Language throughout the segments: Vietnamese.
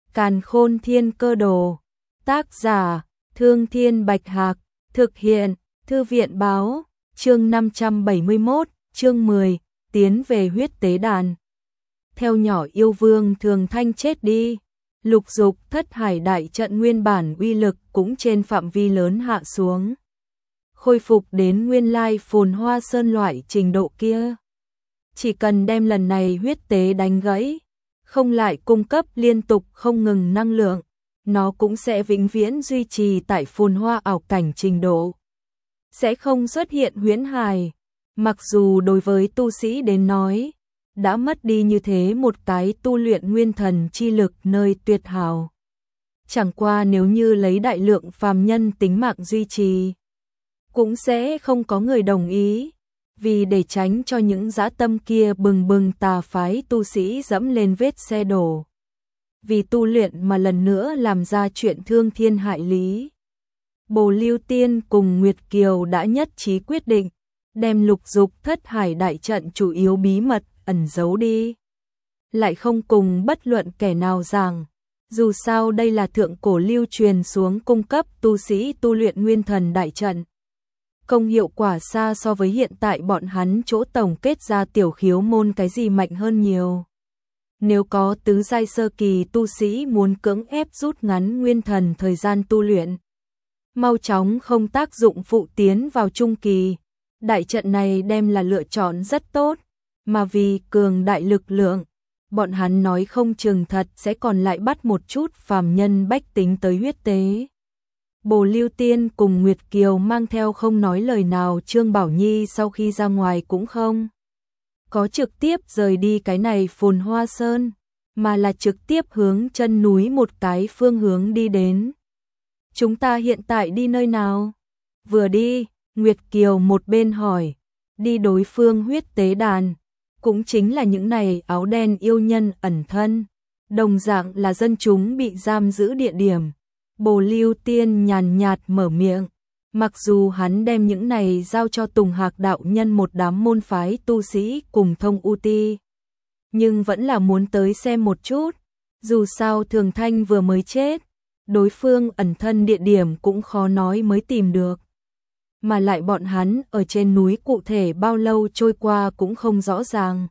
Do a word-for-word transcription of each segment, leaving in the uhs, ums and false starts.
Càn Khôn Thiên Cơ Đồ. Tác giả: Thương Thiên Bạch Hạc. Thực hiện: Thư viện báo. Chương năm trăm bảy mươi mốt, chương mười, tiến về huyết tế đàn. Theo nhỏ yêu vương Thường Thanh chết đi, lục dục thất hải đại trận nguyên bản uy lực cũng trên phạm vi lớn hạ xuống. Khôi phục đến nguyên lai phồn hoa sơn loại trình độ kia. Chỉ cần đem lần này huyết tế đánh gãy, không lại cung cấp liên tục không ngừng năng lượng, nó cũng sẽ vĩnh viễn duy trì tại phồn hoa ảo cảnh trình độ. Sẽ không xuất hiện huyễn hài, mặc dù đối với tu sĩ đến nói, đã mất đi như thế một cái tu luyện nguyên thần chi lực nơi tuyệt hảo. Chẳng qua nếu như lấy đại lượng phàm nhân tính mạng duy trì, cũng sẽ không có người đồng ý, vì để tránh cho những dã tâm kia bừng bừng tà phái tu sĩ dẫm lên vết xe đổ. Vì tu luyện mà lần nữa làm ra chuyện thương thiên hại lý. Bồ Lưu Tiên cùng Nguyệt Kiều đã nhất trí quyết định, đem lục dục thất hải đại trận chủ yếu bí mật ẩn giấu đi. Lại không cùng bất luận kẻ nào rằng, dù sao đây là thượng cổ lưu truyền xuống cung cấp tu sĩ tu luyện nguyên thần đại trận. Công hiệu quả xa so với hiện tại bọn hắn chỗ tổng kết ra tiểu khiếu môn cái gì mạnh hơn nhiều. Nếu có tứ giai sơ kỳ tu sĩ muốn cưỡng ép rút ngắn nguyên thần thời gian tu luyện, mau chóng không tác dụng phụ tiến vào trung kỳ, đại trận này đem là lựa chọn rất tốt, mà vì cường đại lực lượng, bọn hắn nói không chừng thật sẽ còn lại bắt một chút phàm nhân bách tính tới huyết tế. Bồ Lưu Tiên cùng Nguyệt Kiều mang theo không nói lời nào Trương Bảo Nhi sau khi ra ngoài cũng không có trực tiếp rời đi cái này phồn hoa sơn, mà là trực tiếp hướng chân núi một cái phương hướng đi đến. Chúng ta hiện tại đi nơi nào? Vừa đi, Nguyệt Kiều một bên hỏi, đi đối phương huyết tế đàn, cũng chính là những này áo đen yêu nhân ẩn thân, đồng dạng là dân chúng bị giam giữ địa điểm. Bồ Lưu Tiên nhàn nhạt mở miệng, mặc dù hắn đem những này giao cho Tùng Hạc đạo nhân một đám môn phái tu sĩ cùng thông u ti, nhưng vẫn là muốn tới xem một chút, dù sao Thường Thanh vừa mới chết, đối phương ẩn thân địa điểm cũng khó nói mới tìm được. Mà lại bọn hắn ở trên núi cụ thể bao lâu trôi qua cũng không rõ ràng.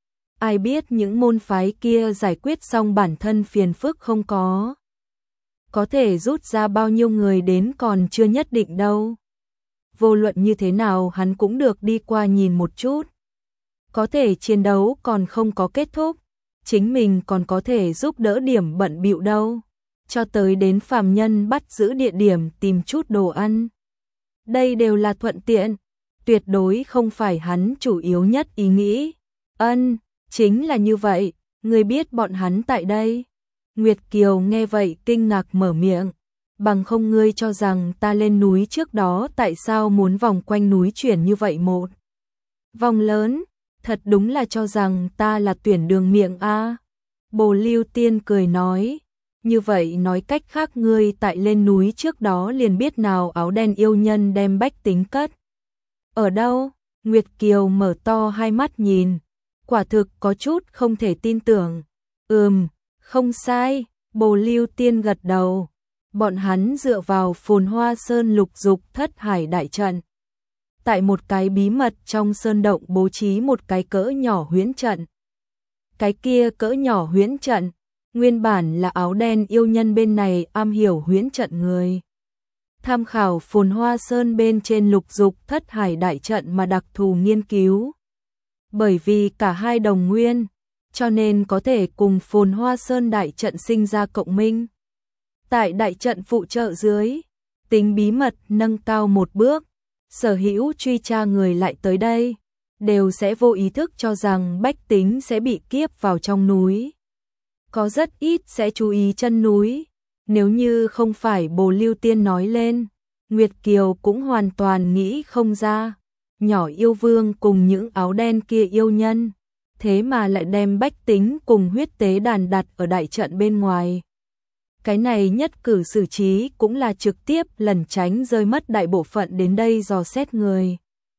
Ai biết những môn phái kia giải quyết xong bản thân phiền phức không có. Có thể rút ra bao nhiêu người đến còn chưa nhất định đâu. Vô luận như thế nào hắn cũng được đi qua nhìn một chút. Có thể chiến đấu còn không có kết thúc, chính mình còn có thể giúp đỡ điểm bận bịu đâu. Cho tới đến phàm nhân bắt giữ địa điểm tìm chút đồ ăn. Đây đều là thuận tiện, tuyệt đối không phải hắn chủ yếu nhất ý nghĩ. Ân, chính là như vậy, người biết bọn hắn tại đây. Nguyệt Kiều nghe vậy kinh ngạc mở miệng, bằng không ngươi cho rằng ta lên núi trước đó tại sao muốn vòng quanh núi chuyển như vậy một vòng lớn, thật đúng là cho rằng ta là tuyển đường miệng a. Bồ Lưu Tiên cười nói, như vậy nói cách khác ngươi tại lên núi trước đó liền biết nào áo đen yêu nhân đem bách tính cất. Ở đâu? Nguyệt Kiều mở to hai mắt nhìn, quả thực có chút không thể tin tưởng. Ừm, không sai, Bồ Lưu Tiên gật đầu. Bọn hắn dựa vào phồn hoa sơn lục dục thất hải đại trận. Tại một cái bí mật trong sơn động bố trí một cái cỡ nhỏ huyễn trận. Cái kia cỡ nhỏ huyễn trận, nguyên bản là áo đen yêu nhân bên này am hiểu huyễn trận người. Tham khảo phồn hoa sơn bên trên lục dục thất hải đại trận mà đặc thù nghiên cứu. Bởi vì cả hai đồng nguyên, cho nên có thể cùng phồn hoa sơn đại trận sinh ra cộng minh. Tại đại trận phụ trợ dưới, tính bí mật nâng cao một bước, sở hữu truy tra người lại tới đây, đều sẽ vô ý thức cho rằng bách tính sẽ bị kiếp vào trong núi. Có rất ít sẽ chú ý chân núi, nếu như không phải Bồ Lưu Tiên nói lên, Nguyệt Kiều cũng hoàn toàn nghĩ không ra, nhỏ yêu vương cùng những áo đen kia yêu nhân, thế mà lại đem bách tính cùng huyết tế đàn đặt ở đại trận bên ngoài. Cái này nhất cử xử trí cũng là trực tiếp lẩn tránh rơi mất đại bộ phận đến đây dò xét người.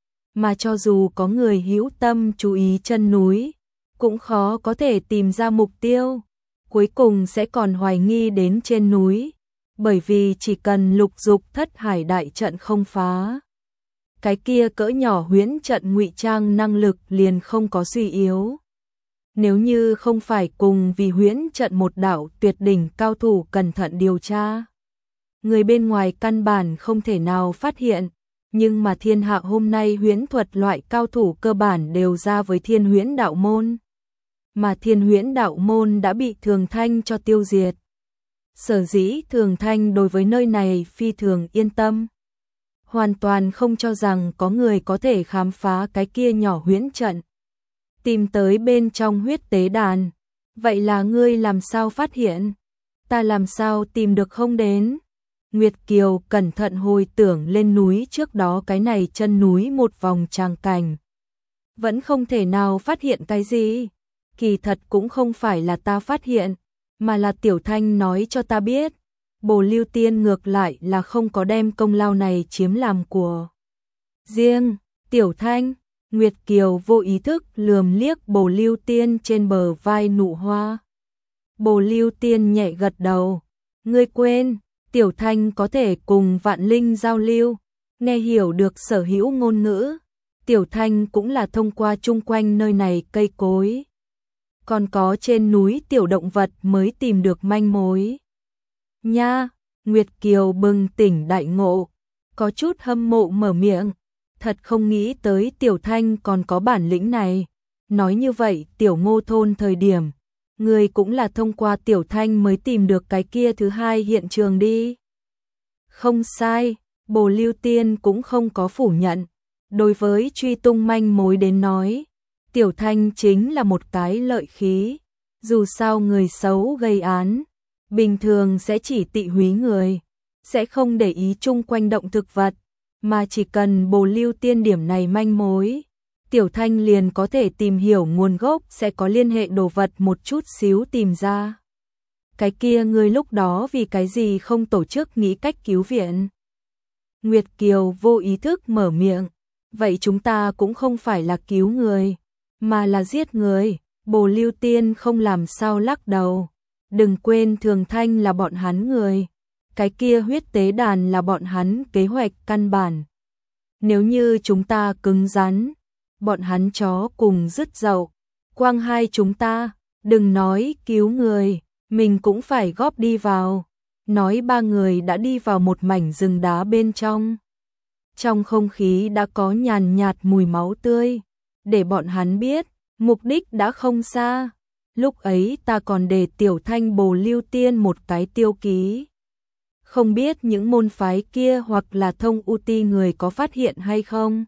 Mà cho dù có người hữu tâm chú ý chân núi, cũng khó có thể tìm ra mục tiêu. cuối cùng sẽ còn hoài nghi đến trên núi, bởi vì chỉ cần Lục Dục Thất Hải đại trận không phá, cái kia cỡ nhỏ huyễn trận ngụy trang năng lực liền không có suy yếu. Nếu như không phải cùng vì huyễn trận một đạo tuyệt đỉnh cao thủ cẩn thận điều tra, người bên ngoài căn bản không thể nào phát hiện, nhưng mà thiên hạ hôm nay huyễn thuật loại cao thủ cơ bản đều ra với Thiên Huyễn đạo môn, mà Thiên Huyễn đạo môn đã bị Thường Thanh cho tiêu diệt. Sở dĩ Thường Thanh đối với nơi này phi thường yên tâm, hoàn toàn không cho rằng có người có thể khám phá cái kia nhỏ huyễn trận, tìm tới bên trong huyết tế đàn. Vậy là ngươi làm sao phát hiện? Ta làm sao tìm được không đến? Nguyệt Kiều cẩn thận hồi tưởng lên núi trước đó cái này chân núi một vòng tràng cảnh. Vẫn không thể nào phát hiện cái gì. Kỳ thật cũng không phải là ta phát hiện, mà là Tiểu Thanh nói cho ta biết. Bồ Lưu Tiên ngược lại là không có đem công lao này chiếm làm của riêng. Tiểu Thanh, Nguyệt Kiều vô ý thức lườm liếc Bồ Lưu Tiên trên bờ vai nụ hoa. Bồ Lưu Tiên nhẹ gật đầu. Ngươi quên, Tiểu Thanh có thể cùng vạn linh giao lưu, nghe hiểu được sở hữu ngôn ngữ. Tiểu Thanh cũng là thông qua chung quanh nơi này cây cối, còn có trên núi tiểu động vật mới tìm được manh mối. Nha, Nguyệt Kiều bừng tỉnh đại ngộ, có chút hâm mộ mở miệng. Thật không nghĩ tới Tiểu Thanh còn có bản lĩnh này. Nói như vậy Tiểu Ngô thôn thời điểm, người cũng là thông qua Tiểu Thanh mới tìm được cái kia thứ hai hiện trường đi. Không sai, Bồ Lưu Tiên cũng không có phủ nhận. Đối với truy tung manh mối đến nói, Tiểu Thanh chính là một cái lợi khí. Dù sao người xấu gây án, bình thường sẽ chỉ tị húy người, sẽ không để ý chung quanh động thực vật, mà chỉ cần Bồ Lưu Tiên điểm này manh mối, Tiểu Thanh liền có thể tìm hiểu nguồn gốc, sẽ có liên hệ đồ vật một chút xíu tìm ra. Cái kia người lúc đó vì cái gì không tổ chức nghĩ cách cứu viện? Nguyệt Kiều vô ý thức mở miệng. Vậy chúng ta cũng không phải là cứu người, mà là giết người. Bồ Lưu Tiên không làm sao lắc đầu. Đừng quên Thường Thanh là bọn hắn người, cái kia huyết tế đàn là bọn hắn kế hoạch căn bản. Nếu như chúng ta cứng rắn, bọn hắn chó cùng dứt dậu, quang hai chúng ta, đừng nói cứu người, mình cũng phải góp đi vào. Nói ba người đã đi vào một mảnh rừng đá bên trong. Trong không khí đã có nhàn nhạt mùi máu tươi, để bọn hắn biết, mục đích đã không xa. Lúc ấy ta còn để Tiểu Thanh Bồ Lưu Tiên một cái tiêu ký. Không biết những môn phái kia hoặc là Thông U Ti người có phát hiện hay không?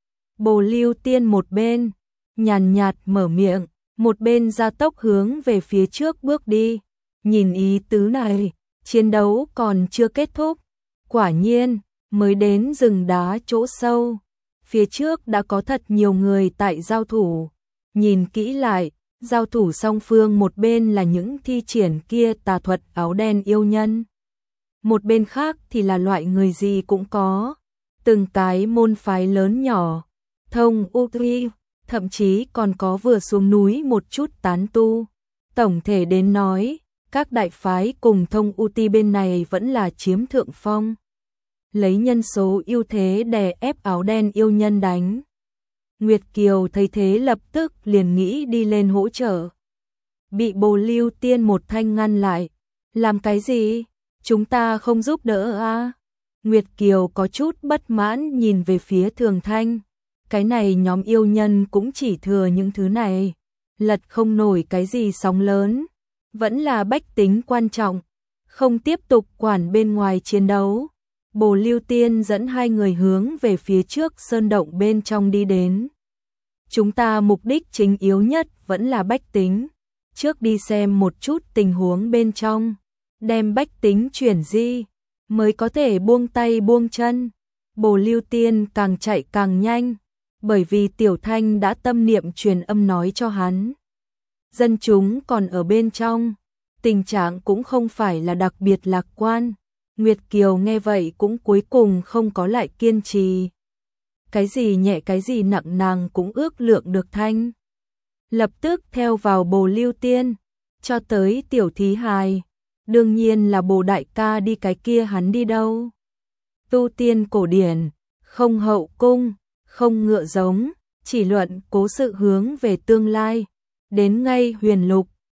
Bồ Lưu Tiên một bên, nhàn nhạt mở miệng, một bên gia tốc hướng về phía trước bước đi. Nhìn ý tứ này, chiến đấu còn chưa kết thúc. Quả nhiên, mới đến rừng đá chỗ sâu, phía trước đã có thật nhiều người tại giao thủ. Nhìn kỹ lại, giao thủ song phương một bên là những thi triển kia tà thuật áo đen yêu nhân, một bên khác thì là loại người gì cũng có, từng cái môn phái lớn nhỏ, Thông U Ti, thậm chí còn có vừa xuống núi một chút tán tu. Tổng thể đến nói, các đại phái cùng Thông U Ti bên này vẫn là chiếm thượng phong, lấy nhân số ưu thế đè ép áo đen yêu nhân đánh. Nguyệt Kiều thấy thế lập tức liền nghĩ đi lên hỗ trợ. Bị Bồ Lưu Tiên một thanh ngăn lại. Làm cái gì? Chúng ta không giúp đỡ à? Nguyệt Kiều có chút bất mãn nhìn về phía Thường Thanh. Cái này nhóm yêu nhân cũng chỉ thừa những thứ này, lật không nổi cái gì sóng lớn. Vẫn là bách tính quan trọng, không tiếp tục quản bên ngoài chiến đấu. Bồ Lưu Tiên dẫn hai người hướng về phía trước sơn động bên trong đi đến. Chúng ta mục đích chính yếu nhất vẫn là bách tính. Trước đi xem một chút tình huống bên trong, đem bách tính chuyển di, mới có thể buông tay buông chân. Bồ Lưu Tiên càng chạy càng nhanh, bởi vì Tiểu Thanh đã tâm niệm truyền âm nói cho hắn. Dân chúng còn ở bên trong, tình trạng cũng không phải là đặc biệt lạc quan. Nguyệt Kiều nghe vậy cũng cuối cùng không có lại kiên trì. Cái gì nhẹ cái gì nặng nàng cũng ước lượng được thanh. Lập tức theo vào Bồ Lưu Tiên, cho tới tiểu thí hài. Đương nhiên là Bồ đại ca đi, cái kia hắn đi đâu? Tu tiên cổ điển, không hậu cung, không ngựa giống, chỉ luận cố sự hướng về tương lai. Đến ngay huyền lục,